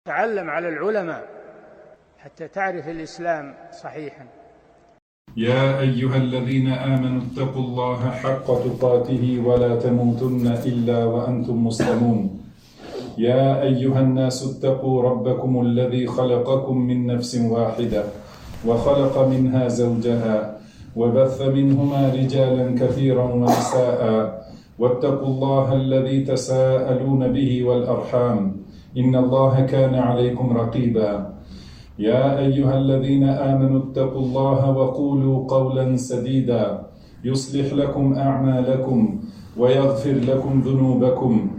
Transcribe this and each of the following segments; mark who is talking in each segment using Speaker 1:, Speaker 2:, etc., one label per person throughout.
Speaker 1: تعلم على العلماء حتى تعرف الإسلام صحيحا.
Speaker 2: يا أيها الذين آمنوا اتقوا الله حق تقاته ولا تموتن إلا وأنتم مسلمون. يا أيها الناس اتقوا ربكم الذي خلقكم من نفس واحدة وخلق منها زوجها وبث منهما رجالا كثيرا ونساء واتقوا الله الذي تساءلون به والأرحام إن الله كان عليكم رقيبا. يا أيها الذين آمنوا اتقوا الله وقولوا قولا سديدا يصلح لكم أعمالكم ويغفر لكم ذنوبكم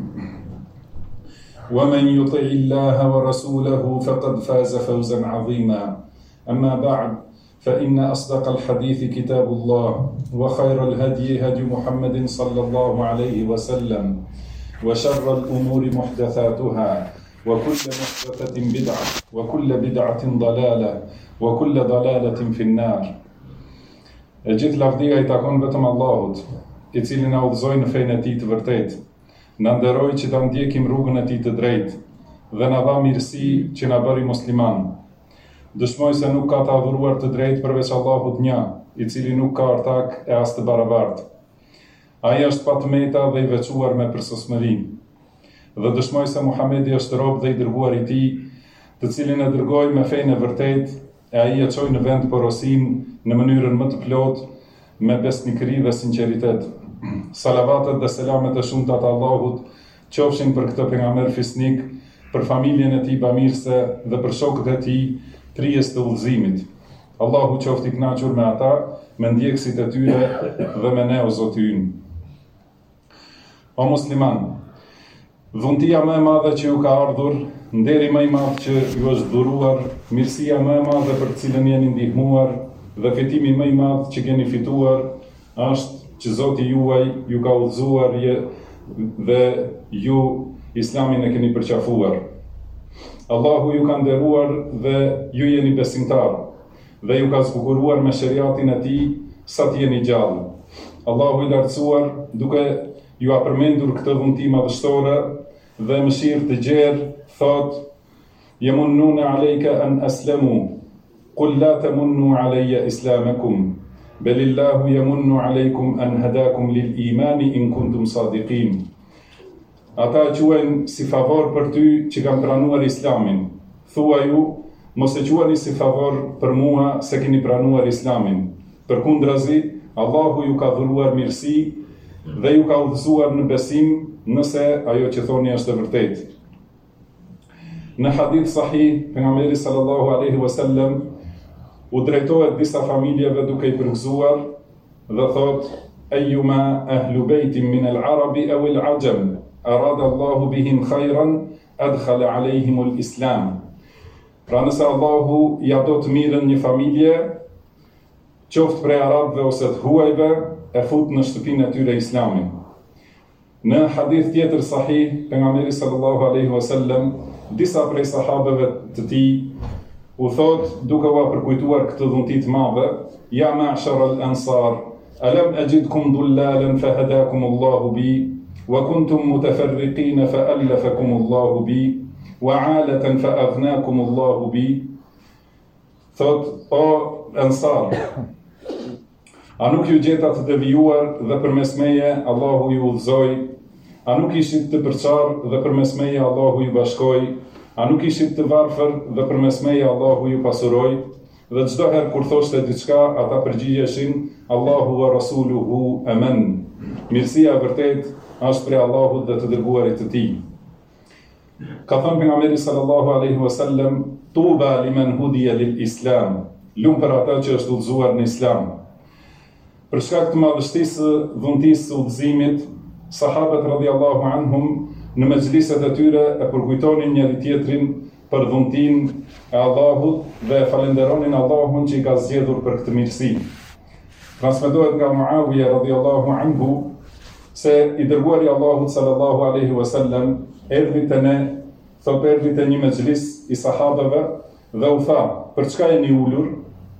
Speaker 2: ومن يطع الله ورسوله فقد فاز فوزا عظيما. أما بعد، فإن أصدق الحديث كتاب الله وخير الهدي هدي محمد صلى الله عليه وسلم وشر الأمور محدثاتها وكل محدثة بدعة وكل بدعة ضلالة وكل ضلالة في النار. Gjithë lavdia I takon vetëm Allahut, I cili na udhëzoi në fenë e Tij të vërtetë, na nderoi që ta ndjekim rrugën e Tij të drejtë dhe na dha mirësi që na bëri musliman. Dëshmoj se nuk ka të adhuruar të drejtë përveç Allahut një, I cili nuk ka ortak e as të barabartë. Ai është patmeta dhe I veçuar me përsosmëri. Dhe dëshmoj se Muhamedi është rob dhe I dërguar I Tij, të cilin e dërgoi me fenë e vërtetë, e ai e çoi në vend porosin në mënyrën më të plotë, me besnikëri dhe sinqeritet. Salavatet dhe selamet e shumta të Allahut qofshin për këtë pejgamber fisnik, për familjen e tij bamirëse dhe për shokët e tij trijës të udhëzimit. Allahu qoftë I kënaqur me ata, me ndjekësit e tyre dhe me ne o Zoti ynë. O musliman, dhuntia më e madhe që ju ka ardhur, nderi më I madh që ju është dhuruar, mirësia më e madhe për të cilën jeni ndihmuar dhe fitimi më I madh që keni fituar, është që Zoti juaj ju ka udhëzuar dhe ju Islamin e keni përqafuar. Allahu ju ka nderuar dhe ju jeni besimtar dhe ju ka zbukuruar me shariatin e Tij sa të jeni gjallë. Allahu I lartësuar duke ju a përmendur këtë dhunti madhështore dhe mëshirë të gjerë, thot: Yamunnuna alayka an aslamu, qul la tamunnu alayya islamakum, balillahu yamunnu alaykum an hadakum lil imani in kuntum sadiqin. Ata quajnë si favor për ty që kanë pranuar Islamin. Thua ju, mos e quani si favor për mua se keni pranuar Islamin. Përkundrazi, Allahu ju ka dhuruar mirësi dhe ju ka udhëzuar në besim nëse ajo që thoni është e vërtetë. Në hadith sahih, pejgamberi sallallahu alaihi wasallam u drejtohet disa familjeve duke I përgëzuar dhe thot: Ayyuma ahlu baytin min al-arabi aw al-ajam arada Allahu bihim khayran adkhala alayhim al-islam. Pra nëse Allahu ja do të mirën një familje, qoftë prej arabëve ose të huajve, e fut në shtëpinë e tyre Islamin. Në hadith tjetër sahih, pejgamberi sallallahu alaihi wasallam, disa prej sahabeve të tij u thot duke u përkujtuar këtë dhunti të madhe: Ja ma'shara al-ansar, alam ajidkum dullalan fahadakum Allahu bi, wa kuntum mutafarriqin fa'alafakum Allahu bi, wa 'alatan fa'aghnakum Allahu bi. Thot: O ansar, a nuk ju gjeta të devijuar dhe përmes meje Allahu ju udhëzoi? A nuk ishit të përçarë dhe përmes meje Allahu ju bashkoi? A nuk ishit të varfër dhe përmes meje Allahu ju pasuroi? Dhe çdo herë kur thoshte diçka, ata përgjigjeshin: Allahu wa rasuluhu aman. Mirësia e vërtetë është prej Allahut dhe të dërguarit të Tij. Ka thënë pejgamberi sallallahu alaihi wasallam: Tuba liman hudiya lil Islam. Lum për ata që është udhëzuar në Islam. Për shkak të madhështisë dhuntisë së udhëzimit, sahabët radhiyallahu anhum në mexhliset e tyre e përkujtonin njëri tjetrin për dhuntin e Allahut dhe falenderonin Allahun që I ka zgjedhur për këtë mirësi. Transmetohet nga Muawiya radhiyallahu anhu se I dërguari I Allahut sallallahu alaihi wasallam erdhi te ne, thot erdhi te një mexhlis I sahabëve dhe u tha: Për çka jeni ulur?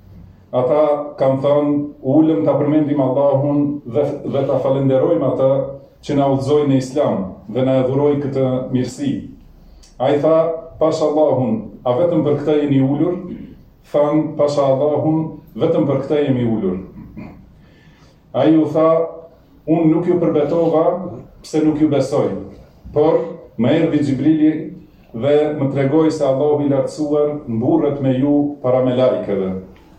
Speaker 2: Ata kanë thënë: Ulëm ta përmendim Allahun dhe ta falenderojmë atë që na udhëzoi në Islam dhe na e dhuroi këtë mirësi. Ai tha: pash Allahun, a vetëm për këtë jeni ulur? Than, pasha Allahun, vetëm për këtë jemi ulur. Ai u tha, unë nuk ju përbetova pse nuk ju besoj, por më erdhi Xhibrili dhe më tregoi se Allahu i lartësuar mburret me ju para me lajkeve.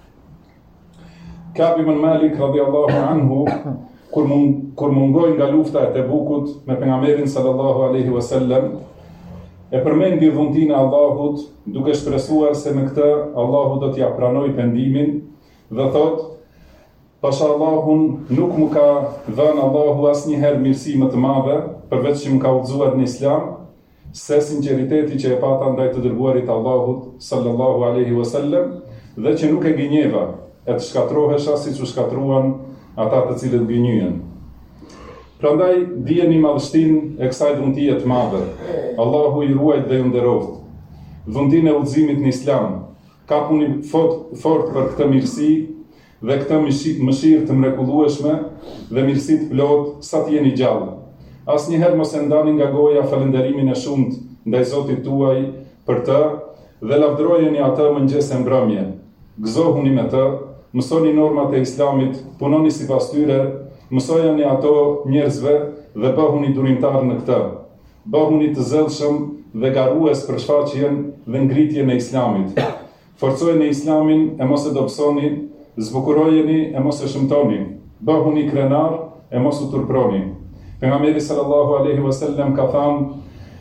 Speaker 2: Ka'b ibn Malik radhiyallahu anhu kur mungoi nga lufta e Tebukut me pejgamberin sallallahu alaihi wasallam, e përmendi dhuntinë e Allahut, duke shpresuar se me këtë Allahu do t'ja pranojë pendimin dhe thot: pasha Allahun nuk mu ka dhënë Allahu asnjëherë mirësi më të madhe, përveç që më ka udhëzuar në Islam, se sinqeriteti që e pata ndaj të dërguarit Allahut sallallahu alaihi wasallam, dhe që nuk e gënjeva e të shkatrohesha siç u shkatruan ata të cilët gënjyen. Prandaj dijeni madhështinë e kësaj dhuntie të madhe. Allahu i ruajt dhe ju nderoft. Dhuntinë e udhëzimit në Islam. Kapuni fort për këtë mirësi dhe këtë mëshirë të mrekullueshme dhe mirësi të plot sa të jeni gjallë. Asnjëherë mos e ndani nga goja falënderimin e shumt ndaj Zotit tuaj për të dhe lavdërojeni atë mëngjes e mbrëmje. Gëzohuni me të, mësoni normat e Islamit, punoni sipas tyre, mësojeni ato njerëzve dhe bëhuni durimtar në këtë. Bëhuni të zellshëm dhe garues për shfaqjen dhe ngritjen e Islamit. Forcojeni Islamin e mos e dobësoni, zbukurojeni e mos e shëmtoni. Bëhuni krenar e mos u turproni. Pejgamberi sallallahu alaihi wasallam ka thënë: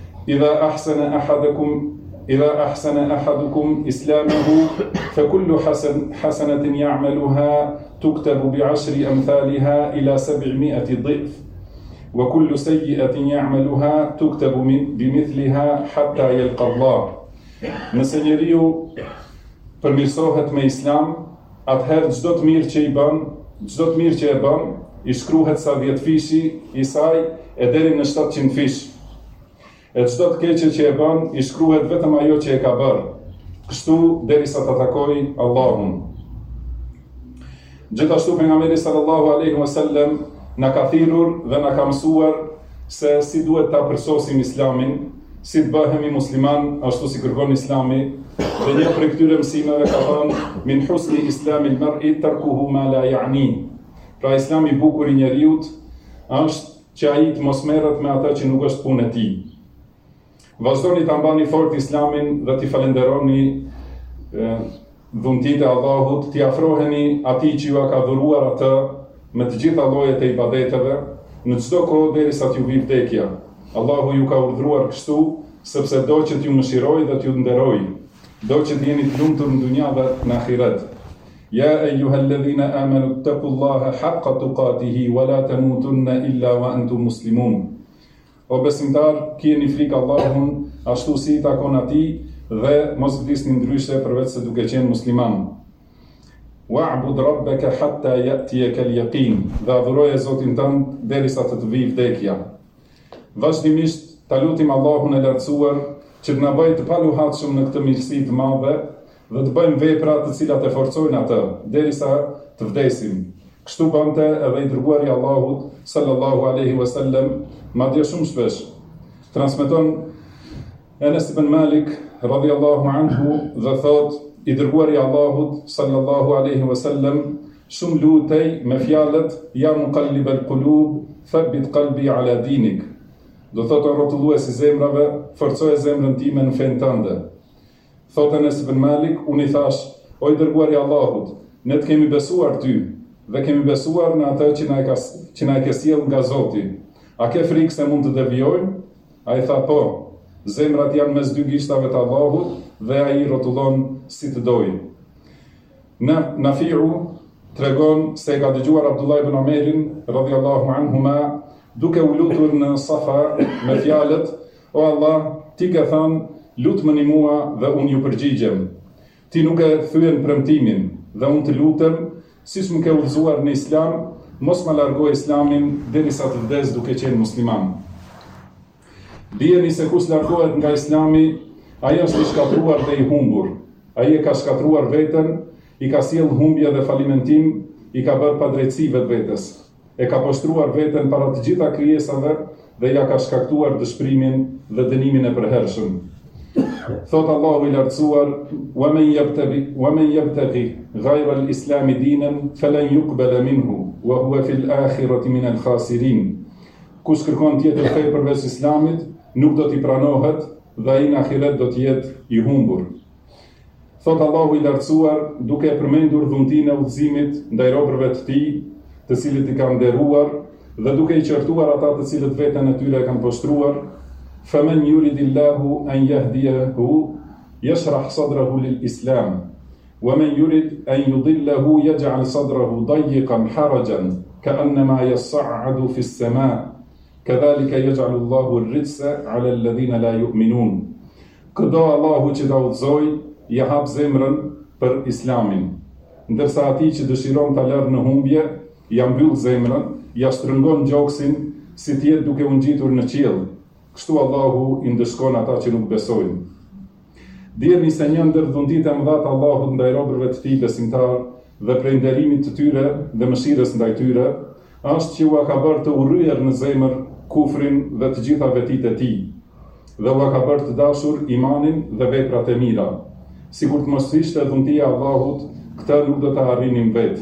Speaker 2: Idha ahsana ahadukum islamahu fa kullu hasanatin ya'maluha tuktabu bi'ashri amthaliha ila 700 dhif wa kullu sayyi'atin ya'maluha tuktabu bimithliha hatta yalqa Allah. Nëse njeriu përmirësohet me Islam, atëherë çdo të mirë që e bën, i shkruhet sa 10 fishi i saj e deri në 700 fish. E çdo të keqe që e bën, i shkruhet vetëm ajo që e ka bërë, kështu derisa ta takojë Allahun. Gjithashtu pejgamberi sallallahu alaihi wasallam na ka thirrur dhe na ka mësuar se si duhet ta përsosim Islamin, si të bëhemi musliman ashtu si kërkon Islami, dhe një prej këtyre mësimeve ka thënë: min husni islamil mar'i tarkuhu ma la ya'ni. Pra Islami i bukur i njeriut është që ai të mos merret me atë që nuk është punë e tij. Vazhdoni ta mbani fort Islamin dhe t'i falenderoni dhuntitë e Allahut, t'i afroheni atij që ju ka dhuruar atë me të gjitha llojet e ibadeteve në çdo kohë derisa t'ju vi vdekja. Allahu ju ka urdhëruar kështu sepse do që t'ju mëshirojë dhe t'ju nderojë, do që t'jeni të lumtur në dunja dhe në ahiret. Ja ayyuhalladhina amanu taqullaha haqqa tuqatihi wa la tamutunna illa wa antum muslimun. O besimtar, keni frikë Allahun ashtu si i takon atij dhe mos vdisni ndryshe përveç se duke qenë musliman. Wa'bud rabbaka hatta ya'tiyaka al-yaqin. Dhe adhuroje Zotin tënd derisa të vijë vdekja. Vazhdimisht ta lutim Allahun e lartësuar që të na bëjë të paluhatshëm në këtë mirësi të madhe dhe të bëjmë vepra të cilat e forcojnë atë derisa të vdesim. Kështu bënte edhe i dërguari i Allahut sallallahu alaihi wasallam, madje shumë shpesh. Transmeton Anas ibn Malik radhiyallahu anhu dhe thot: i dërguari i Allahut sallallahu alaihi wasallam shumë lutej me fjalët ja muqallibal qulub thabbit qalbi ala dinik. Do thotë rrotulluesi zemrave, forcoje zemrën time në fen tënde. Thot Anas ibn Malik, unë i thash: o i dërguari i Allahut, ne të kemi besuar ty dhe kemi besuar në atë që na e ke sjellë nga Zoti. A ke frikë se mund të devijojmë? Ai tha po. Zemrat janë mes dy gishtave të Allahut dhe ai rrotullon si të dojë. Nafiu tregon se e ka dëgjuar Abdullah ibn Omerin radhiyallahu anhuma duke u lutur në Safa me fjalët: o Allah, ti ke thënë, lutmëni mua dhe unë ju përgjigjem. Ti nuk e thyen premtimin dhe unë të lutem, siç më ke udhëzuar në Islam, mos ma largoj Islamin derisa të vdes duke qenë musliman. Dijeni se kush largohet nga Islami, ai është i shkatruar dhe i humbur. Ai e ka shkatruar veten, i ka sjell humbje dhe falimentim, i ka bërë padrejtësi vetvetes. E ka poshtruar veten para të gjitha krijesave dhe ja ka shkaktuar dëshpërimin dhe dënimin e përhershëm. Thot Allahu I lartësuar: "Wa man yabtaghi ghayra al-islam dinan falan yuqbala minhu wa huwa fi al-akhirati min al-khasirin." Kush kërkon tjetër fe përveç Islamit, nuk do t'i pranohet dhe ai në ahiret do të jetë I humbur. Thot Allahu I lartësuar, duke përmendur dhuntinë e udhëzimit ndaj robërve të tij, të cilët I kanë nderuar, dhe duke I qortuar ata të cilët veten e tyre e kanë poshtruar: "Faman yuridillahu an yahdiyahu yashrah sadrahu lil-islam, wa man yurid an yudillahu yaj'al sadrahu dayyqan harajan ka'annama yas'adu fi as-sama'. Kadhalika yaj'alu Allahu ar-rijsa 'ala alladhina la yu'minun." Këdo Allahu që ta udhëzoj, ja hap zemrën për Islamin, ndërsa atij që dëshiron ta lërë në humbje, ja mbyll zemrën, ja shtrëngon gjoksin si të jetë duke u ngjitur në qiell. Kështu Allahu I ndëshkon ata që nuk besojnë. Dijeni se një ndër dhuntitë e mëdha të Allahut ndaj robërve të tij besimtar dhe prej nderimit të tyre dhe mëshirës ndaj tyre, është që ua ka bërë të urryer në zemër kufrin dhe të gjitha vetitë e tij, dhe ua ka bërë të dashur imanin dhe veprat e mira. Sikur të mos ishte dhuntia e Allahut, këtë nuk do ta arrinim vetë.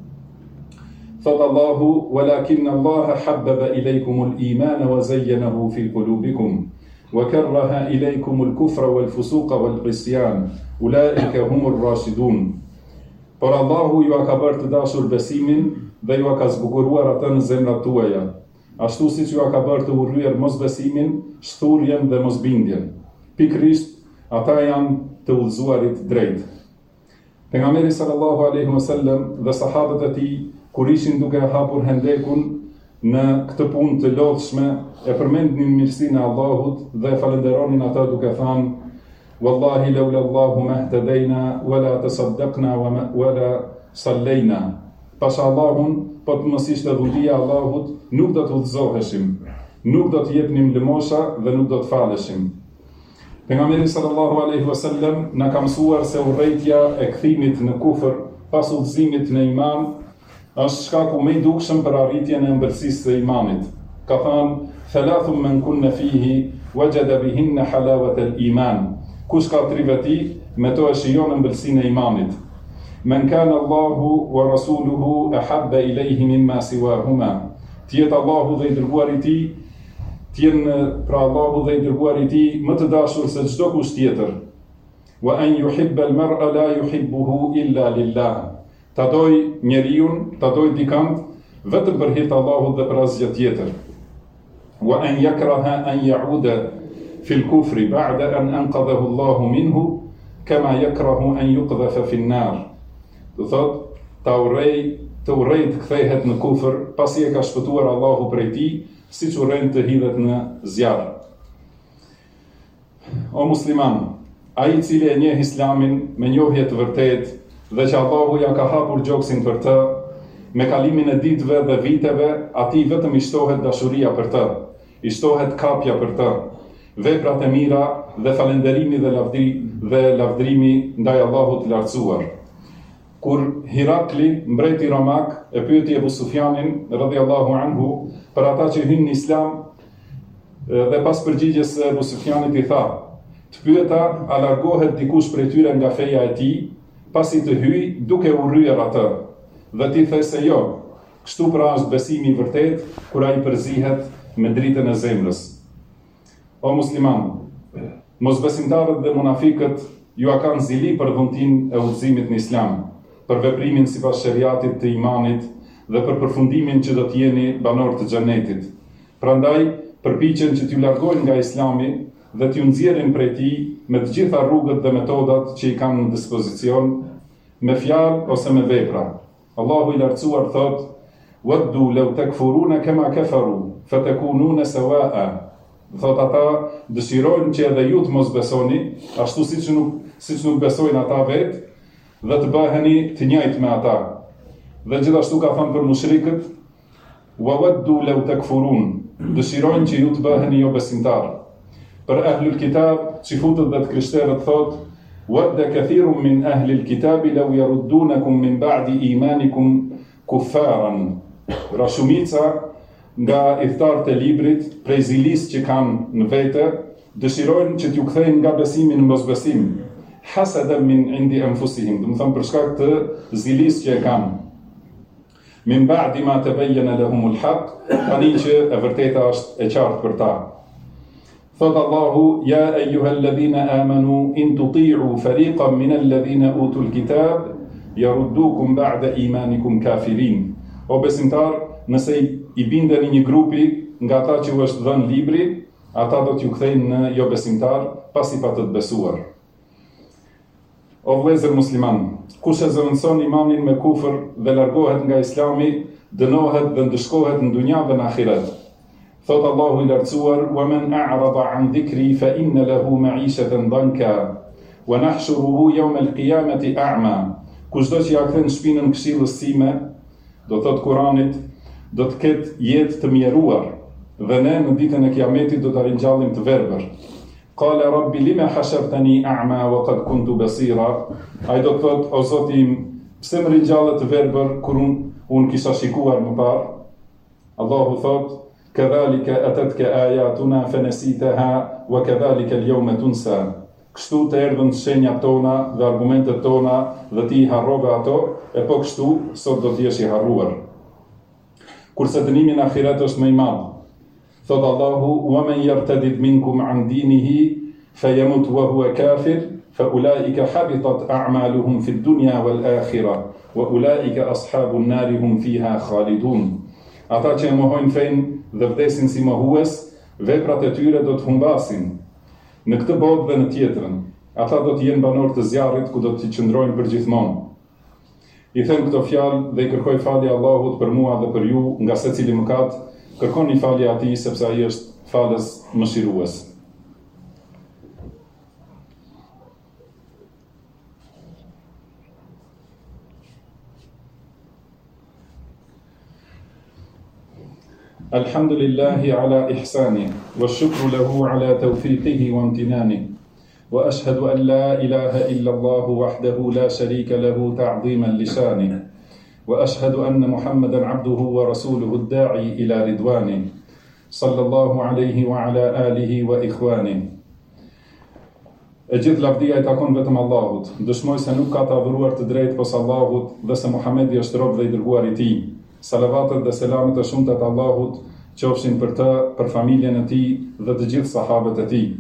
Speaker 2: Thot Allahu: "Walakin Allah habbaba ilaykum al-iman wa zayyanahu fi qulubikum wa karaha ilaykum al-kufra wal-fusuqa wal-isyan. Ulaika humur rashidun." Por Allahu ju ka bërë të dashur besimin dhe ju ka zbukuruar atë në zemrat tuaja, ashtu siç ju ka bërë të urryer mosbesimin, shturjen dhe mosbindjen. Pikrisht ata janë të udhëzuarit drejt. Pejgamberi sallallahu alaihi wasallam dhe sahabët e tij, kur ishin duke hapur hendekun në këtë punë të lodhshme, e përmendnin mirësinë e Allahut dhe e falenderonin ata duke thënë: "Wallahi laula Allahu mahtadayna wala tasaddaqna wala sallayna." Pasha Allahun, po të mos ishte dhuntia e Allahut, nuk do të udhëzoheshim, nuk do të jepnim lëmosha dhe nuk do të faleshim. Pejgamberi sallallahu alaihi wasallam na ka mësuar se urrejtja e kthimit në kufër pas udhëzimit në iman është shkaku më I dukshëm për arritjen e ëmbëlsisë së imanit. Ka thënë: "Thalathun man kunna fihi wajada bihinna halawata al-iman." Kush ka 3 veti, me to e shijon ëmbëlsinë e imanit. "Man kana Allahu wa rasuluhu ahabba ilayhi mimma siwahuma." Tjetë Allahu dhe I dërguari I tij, tjenë pra Allahu dhe I dërguari I tij më të dashur se çdo kush tjetër. "Wa an yuhibba al-mar'a la yuhibbuhu illa lillah." Ta doj njeriun, ta doj dikant, vetëm për hir të Allahut dhe për asgjë tjetër. "Wa an yakraha an ya'uda fi al-kufri ba'da an anqadhahu Allahu minhu kama yakrahu an yuqdhafa fi an-nar." Do thot, të urrej të kthehet në kufër pasi e ka shpëtuar Allahu prej tij, siç urren të hidhet në zjarr. O musliman, ai I cili e njeh Islamin me njohje të vërtetë dhe që Allahu ja ka hapur gjoksin për të, me kalimin e ditëve dhe viteve, atij vetëm I shtohet dashuria për të, I shtohet kapja për të, veprat e mira dhe falënderimi dhe lavdrimi ndaj Allahut të lartësuar. Kur Hirakli, mbreti romak, e pyeti Ebu Sufjanin radhiyallahu anhu për ata që hynë në Islam, dhe pas përgjigjes së Ebu Sufjanit I tha: "Të pyeta a largohet dikush prej tyre nga feja e tij, pasi të hyj duke urryer atë, dhe ti the se jo. Kështu pra është besimi I vërtet kur ai përzihet me dritën e zemrës." O musliman, mosbesimtarët dhe munafikët ju a kanë zili për dhuntinë e udhëzimit në Islam, për veprimin sipas shariatit të imanit dhe për përfundimin që do të jeni banor të xhenetit. Prandaj përpiqen që t'ju largojnë nga Islami dhe t'ju nxjerrin prej tij me të gjitha rrugët dhe metodat që I kanë në dispozicion, me fjalë ose me vepra. Allahu I lartësuar thot: "Waddu law takfuruna kama kafaru fatakununa sawa'a." Thot ata dëshirojnë që edhe ju të mos besoni, ashtu siç nuk besojnë ata vetë, dhe të bëheni të njëjtë me ata. Dhe gjithashtu ka thënë për mushrikët: "Wa waddu law takfurun." Dëshirojnë që ju të bëheni jo besimtar. Për ahlul kitab, çifutët dhe të krishterët thot: "Wadda kathirun min ahlil kitabi law yaruddunakum min ba'di imanikum kuffaran." Pra shumica nga idhtarët e librit, prej zilisë që kanë në vete, dëshirojnë që t'ju kthejnë nga besimi në mosbesim, hasadan min indi anfusihim, do të thonë për shkak të zilisë që e kanë. Min ba'di ma tabayyana lahumul haqq, tani që e vërteta është e qartë për ta. Thot Allahu, ja ejuhalladhina amanu in tuti'u fariqan min alladhina utul kitab yaruddukum ba'da imanikum kafirin. O besimtar, nëse i bindeni një grupi nga ata që u është dhënë libri, ata do t'ju kthejnë në jo besimtar pasi pa të besuar. O vëllezër musliman, kush e zëvendëson imanin me kufër dhe largohet nga Islami, dënohet dhe ndëshkohet në dunja dhe në ahiret. Thot Allahu i lartësuar, wa man a'rada an dhikri fa inna lahu ma'ishatan danka wa nahshuruhu yawm al-qiyamati a'ma. Kushdo që ja kthen shpinën këshillës sime, do thot Kuranit, do të ketë jetë të mjeruar dhe ne në ditën e Kiametit do ta ringjallim të verbër. Qala rabbi lima hashartani a'ma wa qad kuntu basira. Ai do thot, o Zoti im, pse më ringjallet të verbër kur unë kisha shikuar më parë? Allahu thot, kadhalika atatka ayatuna fanasitaha wa kadhalika al-yawma tunsa. Kështu të erdhën shenjat tona dhe argumentet tona dhe ti i harrove ato, e po kështu sot do t'jesh i harruar. Kurse dënimi në ahiret është më i madh. Thot Allahu, wa man yartadid minkum an dinihi fayamut wa huwa kafir fa ulaika habitat a'maluhum fi dunya wal akhirah wa ulaika ashabun nar hum fiha khalidun. Ata që e mohojnë fenë dhe vdesin si mohues, veprat e tyre do të humbasin në këtë botë dhe në tjetrën. Ata do të jenë banor të zjarrit ku do të qëndrojnë përgjithmonë. I them këto fjalë dhe i kërkoj falje Allahut për mua dhe për ju nga secili mëkat. Kërkoni falje atij sepse ai është falës mëshirues. الحمد لله على إحسانه والشكر له على توفيقه وامتنانه وأشهد أن لا إله إلا الله وحده لا شريك له تعظيما لشانه وأشهد أن محمدا عبده ورسوله الداعي إلى رضوانه صلى الله عليه وعلى آله وإخوانه. E gjithë lavdia i takon vetëm Allahut. Dëshmoj se nuk ka të adhuruar të drejtë pos Allahut dhe se Muhamedi është rob dhe i dërguar i tij. Salavatet dhe selamet e shumta të Allahut qofshin për të, për familjen e tij dhe të gjithë sahabët e tij.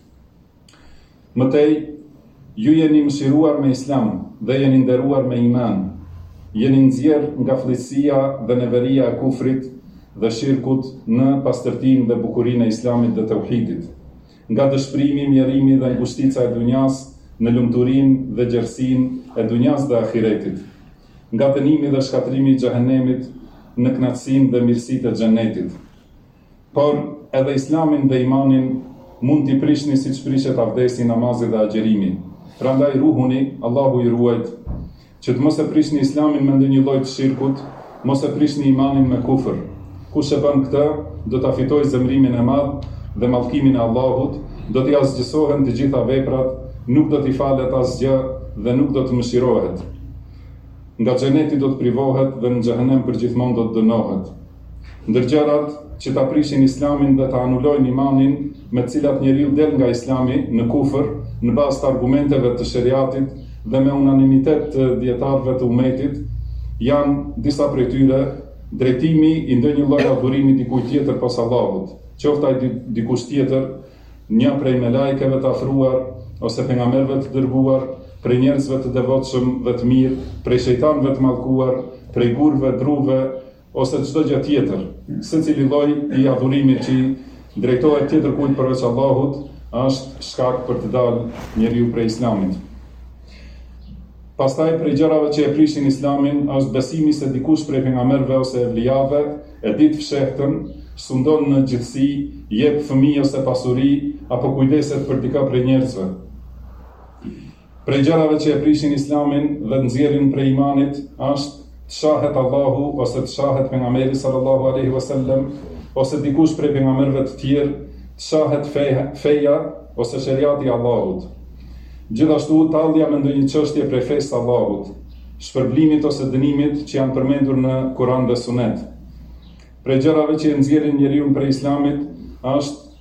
Speaker 2: Mëtej, ju jeni mëshiruar me Islam dhe jeni nderuar me iman. Jeni nxjerr nga fllësia dhe neveria e kufrit dhe shirkut në pastërtinë dhe bukurinë e Islamit dhe tauhidit. Nga dëshpërimi, mjerimi dhe ngushtica e dunjas në lumturinë dhe gjerësinë e dunjas dhe ahiretit. Nga dënimi dhe shkatrimi i xhehenemit në kënaqësinë dhe mirësitë e xhenetit. Por edhe Islamin dhe imanin mund t'i prishni siç prishet avdesi, namazi dhe agjerimi. Prandaj ruhuni, Allahu i ruajt, që të mos e prishni Islamin me ndonjë lloj të shirkut, mos e prishni imanin me kufër. Kush e bën këtë, do ta fitojë zemrimin e madh dhe mallkimin e Allahut, do t'i asgjësohen të gjitha veprat, nuk do t'i falet asgjë dhe nuk do të mëshirohet. Nga xheneti do të privohet dhe në xhehenem përgjithmonë do të dënohet. Ndërgjërat që ta prishin Islamin dhe ta anulojnë imanin, me të cilat njeriu del nga Islami në kufër, në bazë të argumenteve të sheriatit dhe me unanimitet të dietarëve të umetit, janë disa prej tyre drejtimi i ndonjë lloji adhurimi dikujt tjetër pas Allahut, qoftë ai dikush tjetër, një prej melajkeve të afruar ose pejgamberëve të dërguar, prej njerëzve të devotshëm dhe të mirë, prej shejtanëve të mallkuar, prej gurve, druve, ose çdo gjë tjetër. Secili lloj i adhurimit që drejtohet tjetër kujt përveç Allahut, është shkak për të dalë njeriu prej Islamit. Pastaj prej gjërave që e prishin Islamin është besimi se dikush prej pejgamberëve ose evlijave e ditë fshehtën, sundon në gjithësi, jep fëmijë ose pasuri apo kujdeset për dikë prej njerëzve. Prej gjërave që e prishin Islamin dhe nxjerrin prej imanit është të shahet Allahu ose të shahet pejgamberi sallallahu alaihi wasallam ose dikush prej pejgamberëve të tjerë, të shahet feja ose sheriati i Allahut. Gjithashtu tallja me ndonjë çështje prej fesë së Allahut, shpërblimit ose dënimit që janë përmendur në Kur'an dhe Sunet. Prej gjërave që e nxjerrin njeriu prej Islamit është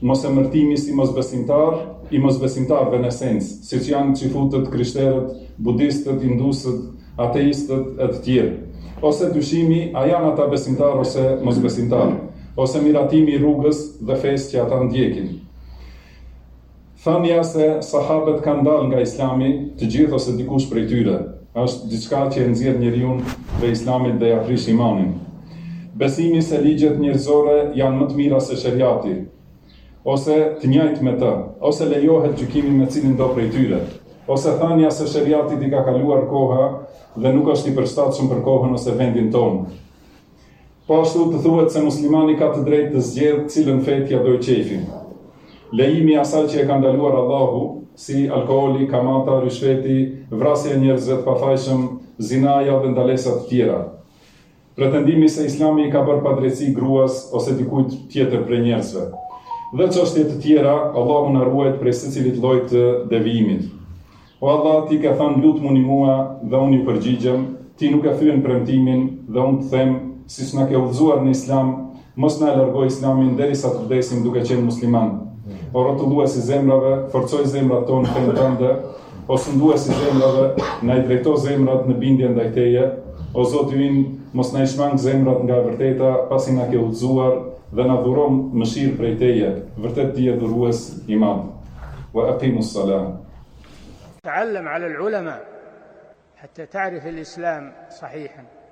Speaker 2: mosëmërtimi si mosbesimtar i mosbesimtarëve në esencë, siç janë çifutët, krishterët, budistët, hindusët, ateistët e të tjerë, ose dyshimi a janë ata besimtar ose mosbesimtar, ose miratimi i rrugës dhe fesë që ata ndjekin. Thënia se sahabët kanë dalë nga Islami, të gjithë ose dikush prej tyre, është diçka që e nxjerr njeriu prej Islamit dhe ja prish imanin. Besimi se ligjet njerëzore janë më të mira se shariati, ose të njëjtë me të, ose lejohet gjykimi me cilin do prej tyre, ose thënia se shariati i ka kaluar koha dhe nuk është i përshtatshëm për kohën ose vendin tonë. Po ashtu të thuhet se muslimani ka të drejtë të zgjedhë cilën fe t'ia dojë qefin. Lejimi asaj që e ka ndaluar Allahu, si alkooli, kamata, rishveti, vrasja e njerëzve të pafajshëm, zinaja dhe ndalesat të tjera. Pretendimi se Islami i ka bërë padrejtësi gruas ose dikujt tjetër prej njerëzve. Dhe çështje të tjera, Allahu na ruajt prej secilit lloj të devijimit. O Allah, ti ke thënë lutmuni mua dhe unë ju përgjigjem, ti nuk e thyen premtimin dhe unë të them, siç na ke udhëzuar në Islam, mos na largoj Islamin derisa të vdesim duke qenë musliman. O rrotulluesi zemrave, forcoj zemrat tonë të ndërënde, o sunduesi zemrave, na i drejto zemrat në bindje ndaj teje, o Zoti ynë, mos na i shmang zemrat nga e vërteta, pasi na ke udhëzuar dhe na dhuron mëshirë prej teje, vërtet ti je dhurues i madh. Wa aqimus salah.
Speaker 1: تعلم على العلماء حتى تعرف الإسلام صحيحا.